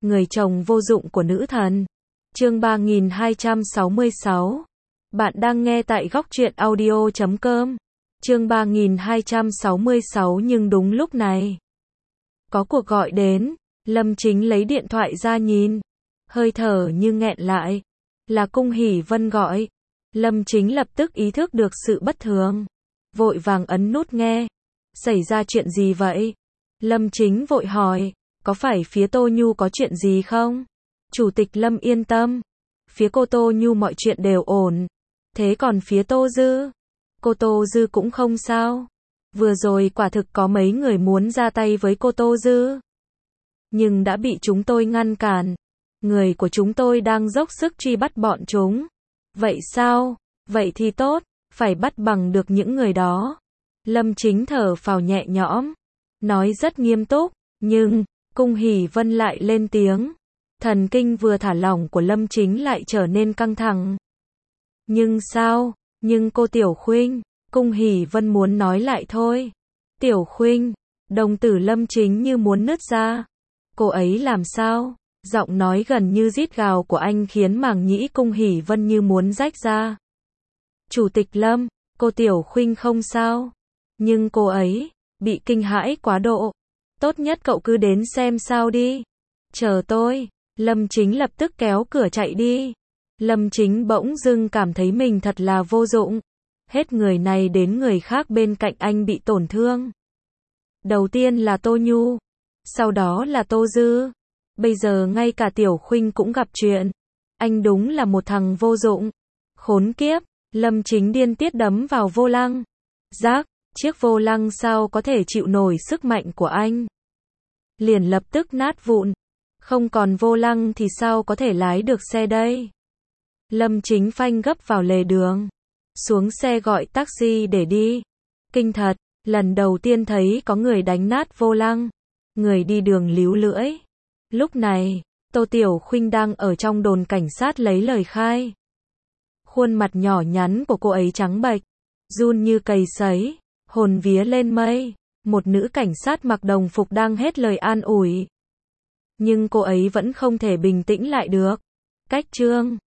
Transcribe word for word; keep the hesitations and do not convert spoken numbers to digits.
người chồng vô dụng của nữ thần. Chương ba nghìn hai trăm sáu mươi sáu. Bạn đang nghe tại góc truyện audio chấm com. Chương ba nghìn hai trăm sáu mươi sáu nhưng đúng lúc này. Có cuộc gọi đến, Lâm Chính lấy điện thoại ra nhìn. Hơi thở như nghẹn lại. Là Cung Hỷ Vân gọi. Lâm Chính lập tức ý thức được sự bất thường. Vội vàng ấn nút nghe. Xảy ra chuyện gì vậy? Lâm Chính vội hỏi. Có phải phía Tô Nhu có chuyện gì không? Chủ tịch Lâm yên tâm. Phía cô Tô Nhu mọi chuyện đều ổn. Thế còn phía Tô Dư? Cô Tô Dư cũng không sao. Vừa rồi quả thực có mấy người muốn ra tay với cô Tô Dư. Nhưng đã bị chúng tôi ngăn cản. Người của chúng tôi đang dốc sức truy bắt bọn chúng. Vậy sao? Vậy thì tốt. Phải bắt bằng được những người đó. Lâm Chính thở phào nhẹ nhõm. Nói rất nghiêm túc. Nhưng, Cung Hỷ Vân lại lên tiếng. Thần kinh vừa thả lỏng của Lâm Chính lại trở nên căng thẳng. Nhưng sao? Nhưng cô Tiểu Khuynh, Cung Hỷ Vân muốn nói lại thôi. Tiểu Khuynh, đồng tử Lâm Chính như muốn nứt ra. Cô ấy làm sao? Giọng nói gần như rít gào của anh khiến màng nhĩ Cung Hỷ Vân như muốn rách ra. Chủ tịch Lâm, cô Tiểu Khuynh không sao. Nhưng cô ấy, bị kinh hãi quá độ. Tốt nhất cậu cứ đến xem sao đi. Chờ tôi. Lâm Chính lập tức kéo cửa chạy đi. Lâm Chính bỗng dưng cảm thấy mình thật là vô dụng. Hết người này đến người khác bên cạnh anh bị tổn thương. Đầu tiên là Tô Nhu. Sau đó là Tô Dư. Bây giờ ngay cả Tiểu Khuynh cũng gặp chuyện. Anh đúng là một thằng vô dụng. Khốn kiếp. Lâm Chính điên tiết đấm vào vô lăng. Rác, chiếc vô lăng sao có thể chịu nổi sức mạnh của anh. Liền lập tức nát vụn. Không còn vô lăng thì sao có thể lái được xe đây? Lâm Chính phanh gấp vào lề đường. Xuống xe gọi taxi để đi. Kinh thật, lần đầu tiên thấy có người đánh nát vô lăng. Người đi đường líu lưỡi. Lúc này, Tô Tiểu Khuynh đang ở trong đồn cảnh sát lấy lời khai. Khuôn mặt nhỏ nhắn của cô ấy trắng bệch, run như cầy sấy, hồn vía lên mây. Một nữ cảnh sát mặc đồng phục đang hết lời an ủi. Nhưng cô ấy vẫn không thể bình tĩnh lại được. Cách Trương,